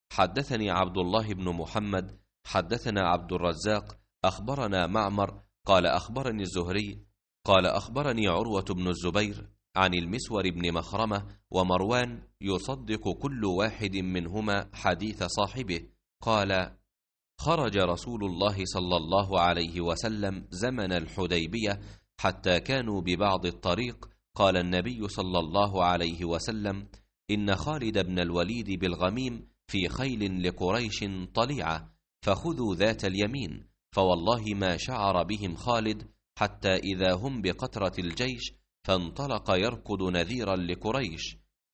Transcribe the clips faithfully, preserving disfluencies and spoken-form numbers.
حدثني عبد الله بن محمد حدثنا عبد الرزاق أخبرنا معمر قال أخبرني الزهري قال أخبرني عروة بن الزبير عن المسور بن مخرمة ومروان يصدق كل واحد منهما حديث صاحبه قال: خرج رسول الله صلى الله عليه وسلم زمن الحديبية حتى كانوا ببعض الطريق، قال النبي صلى الله عليه وسلم: إن خالد بن الوليد بالغميم في خيل لقريش طليعة، فخذوا ذات اليمين، فوالله ما شعر بهم خالد حتى إذا هم بقترة الجيش، فانطلق يركض نذيرا لقريش.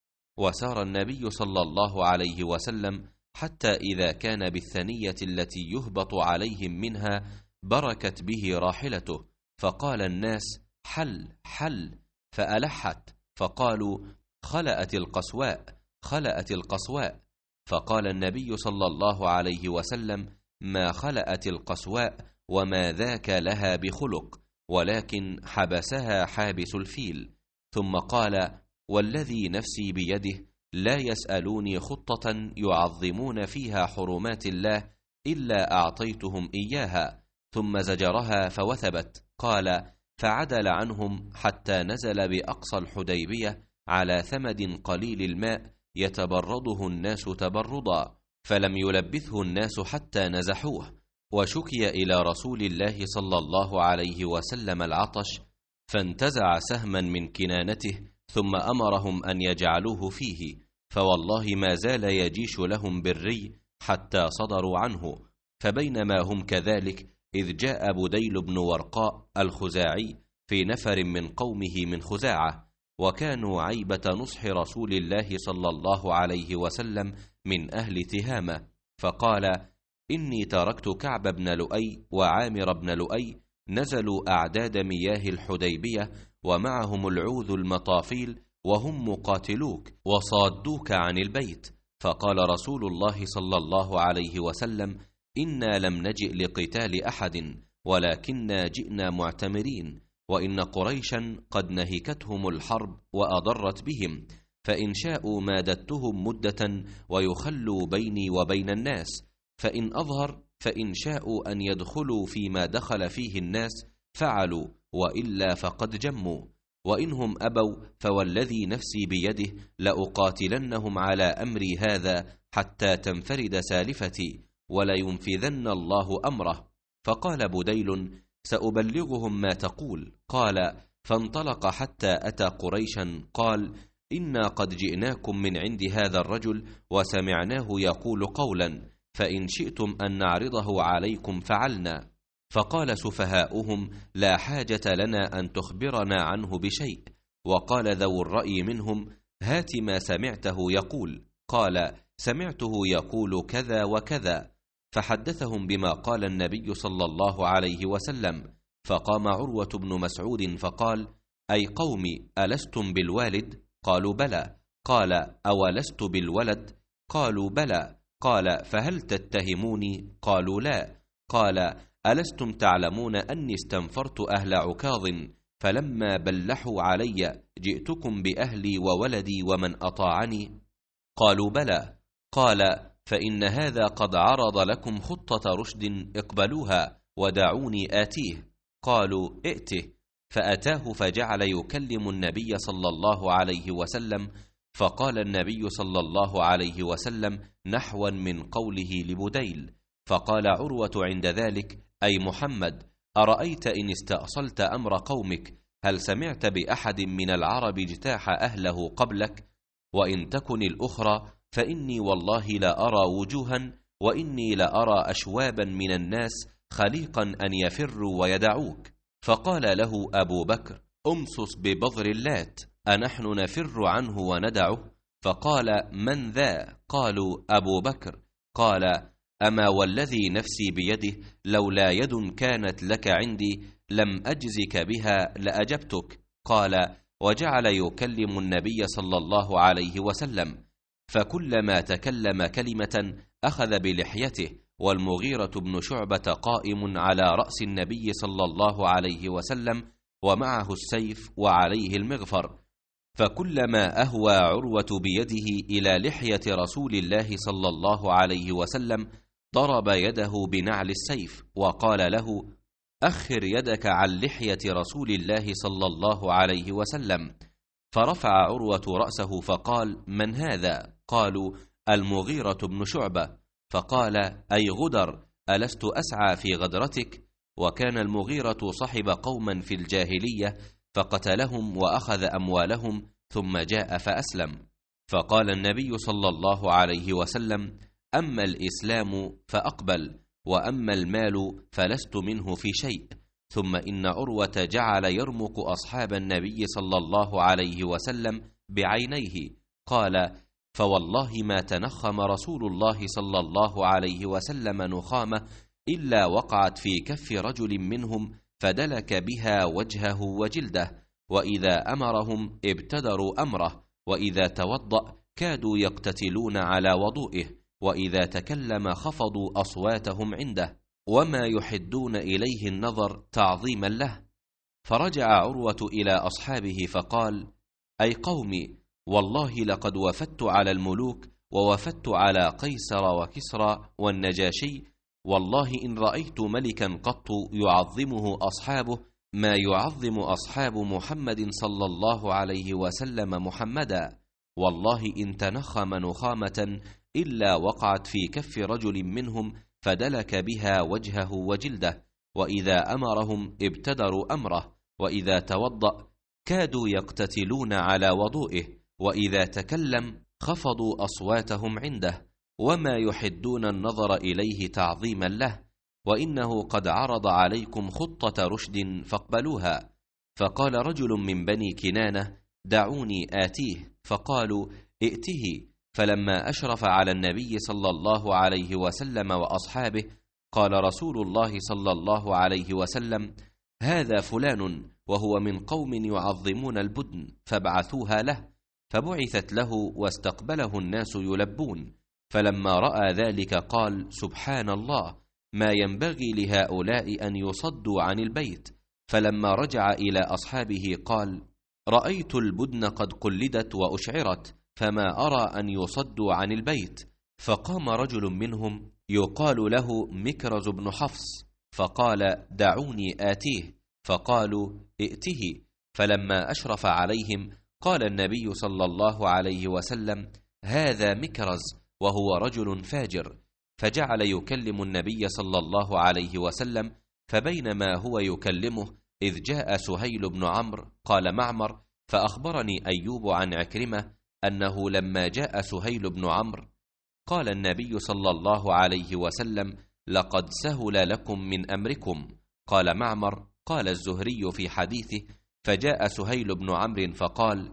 وسار النبي صلى الله عليه وسلم حتى إذا كان بالثنية التي يهبط عليهم منها بركت به راحلته، فقال الناس: حل حل، فألحت، فقالوا: خلأت القصواء خلأت القصواء، فقال النبي صلى الله عليه وسلم: ما خلأت القصواء، وما ذاك لها بخلق، ولكن حبسها حابس الفيل. ثم قال: والذي نفسي بيده لا يسألوني خطة يعظمون فيها حرمات الله إلا أعطيتهم إياها. ثم زجرها فوثبت. قال: فعدل عنهم حتى نزل بأقصى الحديبية على ثمد قليل الماء يتبرده الناس تبردا، فلم يلبثه الناس حتى نزحوه، وشكي إلى رسول الله صلى الله عليه وسلم العطش، فانتزع سهما من كنانته ثم أمرهم أن يجعلوه فيه، فوالله ما زال يجيش لهم بالري حتى صدروا عنه. فبينما هم كذلك إذ جاء بديل بن ورقاء الخزاعي في نفر من قومه من خزاعة، وكانوا عيبة نصح رسول الله صلى الله عليه وسلم من أهل تهامة، فقال: إني تركت كعب بن لؤي وعامر بن لؤي نزلوا أعداد مياه الحديبية ومعهم العوذ المطافيل وهم مقاتلوك وصادوك عن البيت. فقال رسول الله صلى الله عليه وسلم: إنا لم نجئ لقتال أحد، ولكننا جئنا معتمرين، وإن قريشا قد نهكتهم الحرب وأضرت بهم، فإن شاءوا مادتهم مدة ويخلوا بيني وبين الناس، فإن أظهر فإن شاءوا أن يدخلوا فيما دخل فيه الناس فعلوا، وإلا فقد جموا، وإنهم أبوا فوالذي نفسي بيده لأقاتلنهم على أمري هذا حتى تنفرد سالفتي، ولينفذن الله أمره. فقال بديل: سأبلغهم ما تقول. قال: فانطلق حتى أتى قريشا، قال: إنا قد جئناكم من عند هذا الرجل وسمعناه يقول قولا، فإن شئتم أن نعرضه عليكم فعلنا. فقال سفهاؤهم: لا حاجة لنا أن تخبرنا عنه بشيء. وقال ذو الرأي منهم: هات ما سمعته يقول. قال: سمعته يقول كذا وكذا. فحدثهم بما قال النبي صلى الله عليه وسلم. فقام عروة بن مسعود فقال: أي قوم، ألستم بالوالد؟ قالوا: بلى. قال: أولست بالولد؟ قالوا: بلى. قال: فهل تتهموني؟ قالوا: لا. قال: ألستم تعلمون أني استنفرت أهل عكاظ، فلما بلحوا علي جئتكم بأهلي وولدي ومن أطاعني؟ قالوا: بلى. قال: فإن هذا قد عرض لكم خطة رشد، اقبلوها ودعوني آتيه. قالوا: ائته. فأتاه فجعل يكلم النبي صلى الله عليه وسلم، فقال النبي صلى الله عليه وسلم نحوا من قوله لبديل. فقال عروة عند ذلك: أي محمد، أرأيت إن استأصلت أمر قومك، هل سمعت بأحد من العرب اجتاح أهله قبلك؟ وإن تكن الأخرى فإني والله لا أرى وجوها، وإني لأرى أشوابا من الناس خليقا أن يفروا ويدعوك. فقال له أبو بكر: أمصص ببضر اللات، أنحن نفر عنه وندعه؟ فقال: من ذا؟ قالوا: أبو بكر. قال: أما والذي نفسي بيده لولا يد كانت لك عندي لم أجزك بها لأجبتك. قال: وجعل يكلم النبي صلى الله عليه وسلم، فكلما تكلم كلمة أخذ بلحيته، والمغيرة بن شعبة قائم على رأس النبي صلى الله عليه وسلم ومعه السيف وعليه المغفر. فكلما أهوى عروة بيده إلى لحية رسول الله صلى الله عليه وسلم ضرب يده بنعل السيف وقال له: أخر يدك عن لحية رسول الله صلى الله عليه وسلم. فرفع عروة رأسه فقال: من هذا؟ قالوا: المغيرة بن شعبة. فقال: أي غدر، ألست أسعى في غدرتك؟ وكان المغيرة صحب قوما في الجاهلية فقتلهم وأخذ أموالهم ثم جاء فأسلم. فقال النبي صلى الله عليه وسلم: أما الإسلام فأقبل، وأما المال فلست منه في شيء. ثم إن عروة جعل يرمق أصحاب النبي صلى الله عليه وسلم بعينيه. قال: فوالله ما تنخم رسول الله صلى الله عليه وسلم نخامة إلا وقعت في كف رجل منهم فدلك بها وجهه وجلده، وإذا أمرهم ابتدروا أمره، وإذا توضأ كادوا يقتتلون على وضوئه، وإذا تكلم خفضوا أصواتهم عنده، وما يحدون إليه النظر تعظيما له. فرجع عروة إلى أصحابه فقال: أي قومي، والله لقد وفدت على الملوك ووفدت على قيصر وكسرى والنجاشي، والله إن رأيت ملكا قط يعظمه أصحابه ما يعظم أصحاب محمد صلى الله عليه وسلم محمدا. والله إن تنخم نخامة إلا وقعت في كف رجل منهم فدلك بها وجهه وجلده، وإذا أمرهم ابتدروا أمره، وإذا توضأ كادوا يقتتلون على وضوئه، وإذا تكلم خفضوا أصواتهم عنده، وما يحدون النظر إليه تعظيما له، وإنه قد عرض عليكم خطة رشد فاقبلوها. فقال رجل من بني كنانة: دعوني آتيه. فقالوا: ائته. فلما أشرف على النبي صلى الله عليه وسلم وأصحابه قال رسول الله صلى الله عليه وسلم: هذا فلان وهو من قوم يعظمون البدن فابعثوها له. فبعثت له واستقبله الناس يلبون. فلما رأى ذلك قال: سبحان الله، ما ينبغي لهؤلاء أن يصدوا عن البيت. فلما رجع إلى أصحابه قال: رأيت البدن قد قلدت وأشعرت، فما أرى أن يصدوا عن البيت. فقام رجل منهم يقال له مكرز بن حفص فقال: دعوني آتيه. فقالوا: ائته. فلما أشرف عليهم قال النبي صلى الله عليه وسلم: هذا مكرز وهو رجل فاجر. فجعل يكلم النبي صلى الله عليه وسلم، فبينما هو يكلمه إذ جاء سهيل بن عمرو. قال معمر: فأخبرني أيوب عن عكرمة أنه لما جاء سهيل بن عمرو قال النبي صلى الله عليه وسلم: لقد سهل لكم من أمركم. قال معمر: قال الزهري في حديثه: فجاء سهيل بن عمرو فقال: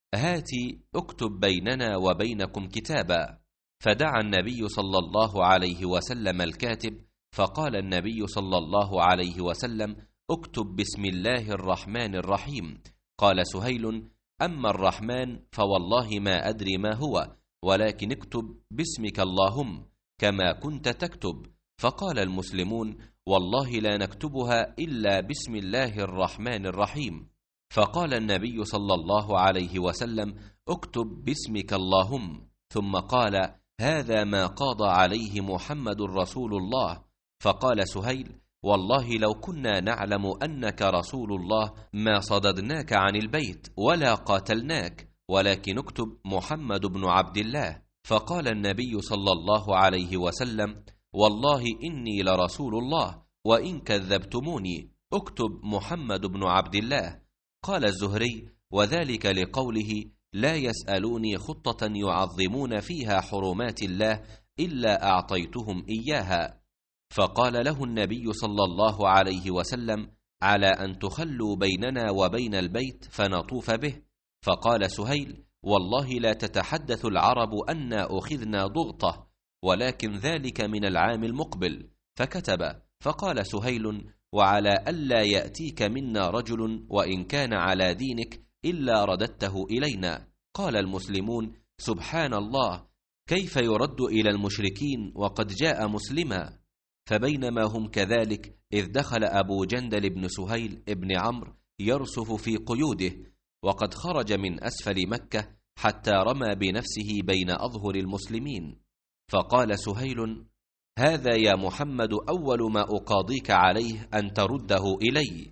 هاتي اكتب بيننا وبينكم كتابا. فدعا النبي صلى الله عليه وسلم الكاتب، فقال النبي صلى الله عليه وسلم: اكتب بسم الله الرحمن الرحيم. قال سهيل: أما الرحمن فوالله ما أدري ما هو، ولكن اكتب باسمك اللهم كما كنت تكتب. فقال المسلمون: والله لا نكتبها إلا بسم الله الرحمن الرحيم. فقال النبي صلى الله عليه وسلم: اكتب باسمك اللهم. ثم قال: هذا ما قاض عليه محمد رسول الله. فقال سهيل: والله لو كنا نعلم أنك رسول الله ما صددناك عن البيت ولا قاتلناك، ولكن اكتب محمد بن عبد الله. فقال النبي صلى الله عليه وسلم: والله إني لرسول الله، وإن كذبتموني اكتب محمد بن عبد الله. قال الزهري: وذلك لقوله: لا يسألوني خطة يعظمون فيها حرمات الله إلا أعطيتهم إياها. فقال له النبي صلى الله عليه وسلم: على أن تخلوا بيننا وبين البيت فنطوف به. فقال سهيل: والله لا تتحدث العرب أنا أخذنا ضغطة، ولكن ذلك من العام المقبل. فكتب. فقال سهيل: وعلى ألا يأتيك منا رجل وإن كان على دينك إلا رددته إلينا. قال المسلمون: سبحان الله، كيف يرد إلى المشركين وقد جاء مسلما؟ فبينما هم كذلك إذ دخل أبو جندل بن سهيل ابن عمرو يرصف في قيوده، وقد خرج من أسفل مكة حتى رمى بنفسه بين أظهر المسلمين، فقال سهيل: هذا يا محمد أول ما أقاضيك عليه أن ترده إلي.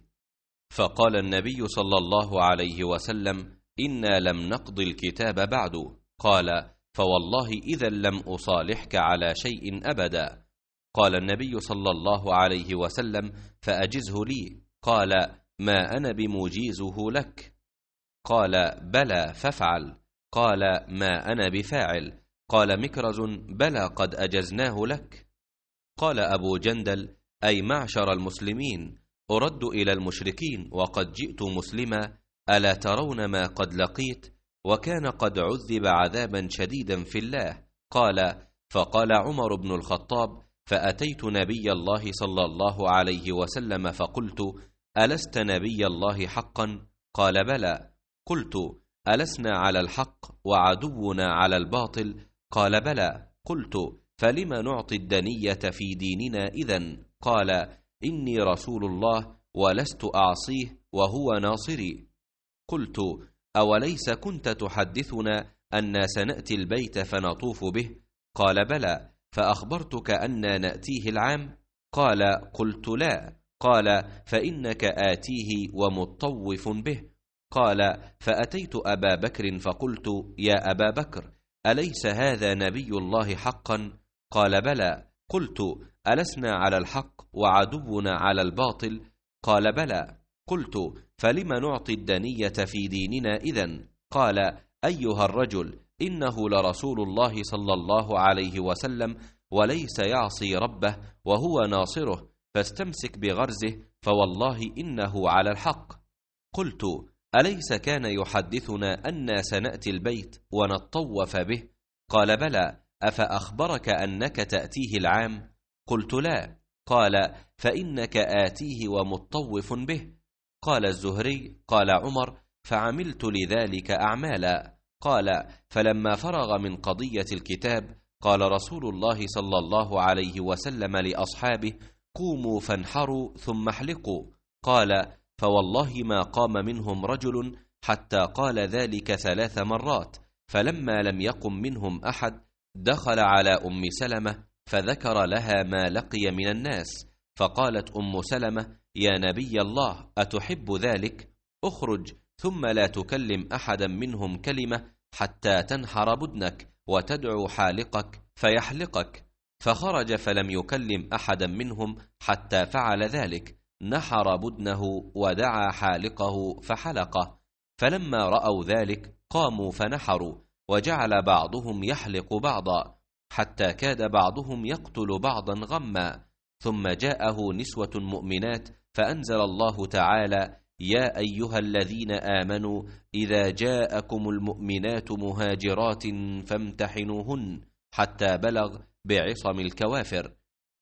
فقال النبي صلى الله عليه وسلم: إنا لم نقض الكتاب بعد. قال: فوالله إذا لم أصالحك على شيء أبدا. قال النبي صلى الله عليه وسلم: فأجزه لي. قال: ما أنا بمجيزه لك. قال: بلى فافعل. قال: ما أنا بفاعل. قال مكرز: بلى قد أجزناه لك. قال أبو جندل: أي معشر المسلمين، أرد إلى المشركين وقد جئت مسلما، ألا ترون ما قد لقيت؟ وكان قد عذب عذابا شديدا في الله. قال: فقال عمر بن الخطاب: فأتيت نبي الله صلى الله عليه وسلم فقلت: ألست نبي الله حقا؟ قال: بلى. قلت: ألسنا على الحق وعدونا على الباطل؟ قال: بلى. قلت: فلم نعطي الدنية في ديننا إذن؟ قال: إني رسول الله ولست أعصيه وهو ناصري. قلت: أوليس كنت تحدثنا أن سنأتي البيت فنطوف به؟ قال: بلى. فأخبرتك أن نأتيه العام؟ قال: قلت: لا. قال: فإنك آتيه ومطوف به. قال: فأتيت أبا بكر فقلت: يا أبا بكر، أليس هذا نبي الله حقا؟ قال: بلى. قلت: ألسنا على الحق وعدونا على الباطل؟ قال: بلى. قلت: فلم نعطي الدنية في ديننا إذن؟ قال: أيها الرجل، إنه لرسول الله صلى الله عليه وسلم، وليس يعصي ربه وهو ناصره، فاستمسك بغرزه، فوالله إنه على الحق. قلت: أليس كان يحدثنا أن سنأتي البيت ونطوف به؟ قال: بلى. أفأخبرك أنك تأتيه العام؟ قلت: لا. قال: فإنك آتيه ومطوف به. قال الزهري: قال عمر: فعملت لذلك أعمالا. قال: فلما فرغ من قضية الكتاب قال رسول الله صلى الله عليه وسلم لأصحابه: قوموا فانحروا ثم احلقوا. قال: فوالله ما قام منهم رجل حتى قال ذلك ثلاث مرات، فلما لم يقم منهم أحد دخل على أم سلمة فذكر لها ما لقي من الناس، فقالت أم سلمة: يا نبي الله، أتحب ذلك؟ أخرج ثم لا تكلم أحدا منهم كلمة حتى تنحر بدنك وتدعو حالقك فيحلقك. فخرج فلم يكلم أحدا منهم حتى فعل ذلك، نحر بدنه ودعا حالقه فحلقه. فلما رأوا ذلك قاموا فنحروا، وجعل بعضهم يحلق بعضا، حتى كاد بعضهم يقتل بعضا غما. ثم جاءه نسوة مؤمنات فأنزل الله تعالى: يا أيها الذين آمنوا إذا جاءكم المؤمنات مهاجرات فامتحنوهن حتى بلغ بعصم الكوافر.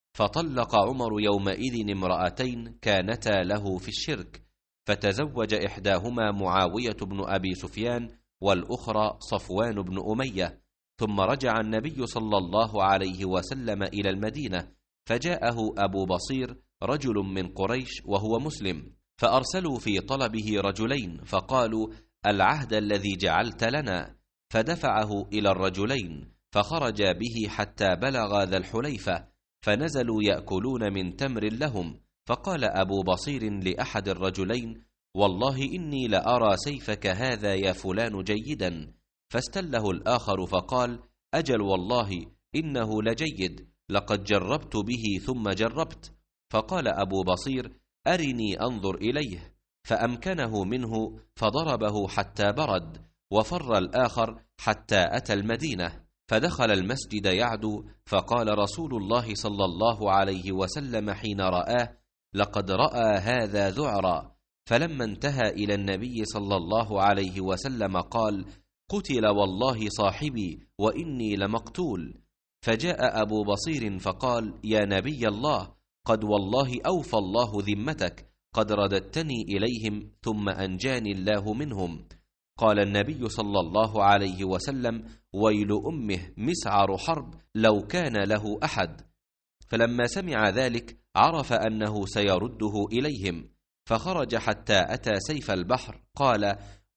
فطلق عمر يومئذ امرأتين كانتا له في الشرك، فتزوج إحداهما معاوية بن أبي سفيان والأخرى صفوان بن أمية. ثم رجع النبي صلى الله عليه وسلم إلى المدينة، فجاءه أبو بصير رجل من قريش وهو مسلم، فأرسلوا في طلبه رجلين، فقالوا: العهد الذي جعلت لنا. فدفعه إلى الرجلين، فخرج به حتى بلغ ذا الحليفة، فنزلوا يأكلون من تمر لهم. فقال أبو بصير لأحد الرجلين: والله إني لأرى سيفك هذا يا فلان جيدا. فاستله الآخر فقال: أجل والله إنه لجيد، لقد جربت به ثم جربت. فقال أبو بصير: أرني أنظر إليه. فأمكنه منه فضربه حتى برد، وفر الآخر حتى أتى المدينة، فدخل المسجد يعدو، فقال رسول الله صلى الله عليه وسلم حين رآه: لقد رأى هذا ذعرا. فلما انتهى إلى النبي صلى الله عليه وسلم قال: قتل والله صاحبي وإني لمقتول. فجاء أبو بصير فقال: يا نبي الله، قد والله أوفى الله ذمتك، قد رددتني إليهم ثم أنجاني الله منهم. قال النبي صلى الله عليه وسلم: ويل أمه مسعر حرب لو كان له أحد. فلما سمع ذلك عرف أنه سيرده إليهم، فخرج حتى أتى سيف البحر، قال: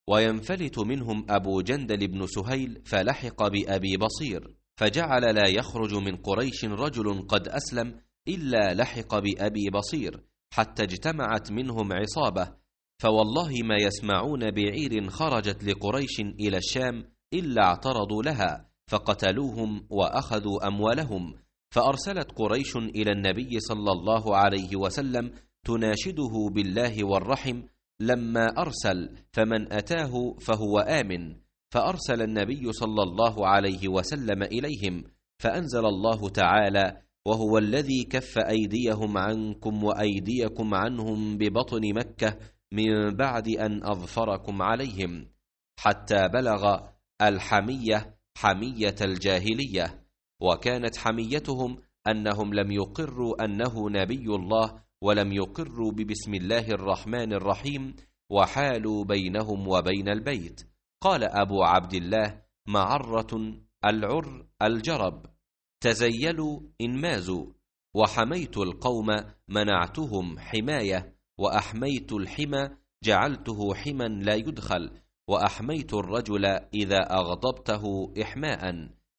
وينفلت منهم أبو جندل بن سهيل فلحق بأبي بصير، فجعل لا يخرج من قريش رجل قد أسلم إلا لحق بأبي بصير، حتى اجتمعت منهم عصابة، فوالله ما يسمعون بعير خرجت لقريش إلى الشام إلا اعترضوا لها فقتلوهم وأخذوا أموالهم. فأرسلت قريش إلى النبي صلى الله عليه وسلم تناشده بالله والرحم، لما أرسل فمن أتاه فهو آمن. فأرسل النبي صلى الله عليه وسلم إليهم، فأنزل الله تعالى: وهو الذي كف أيديهم عنكم وأيديكم عنهم ببطن مكة من بعد أن أظفركم عليهم، حتى بلغ الحمية حمية الجاهلية. وكانت حميتهم أنهم لم يقروا أنه نبي الله، ولم يقروا ببسم الله الرحمن الرحيم، وحالوا بينهم وبين البيت. قال أبو عبد الله: معرة العر الجرب، تزيلوا إن مازوا، وحميت القوم منعتهم حماية، وأحميت الحمى جعلته حما لا يدخل، وأحميت الرجل إذا أغضبته إحماء.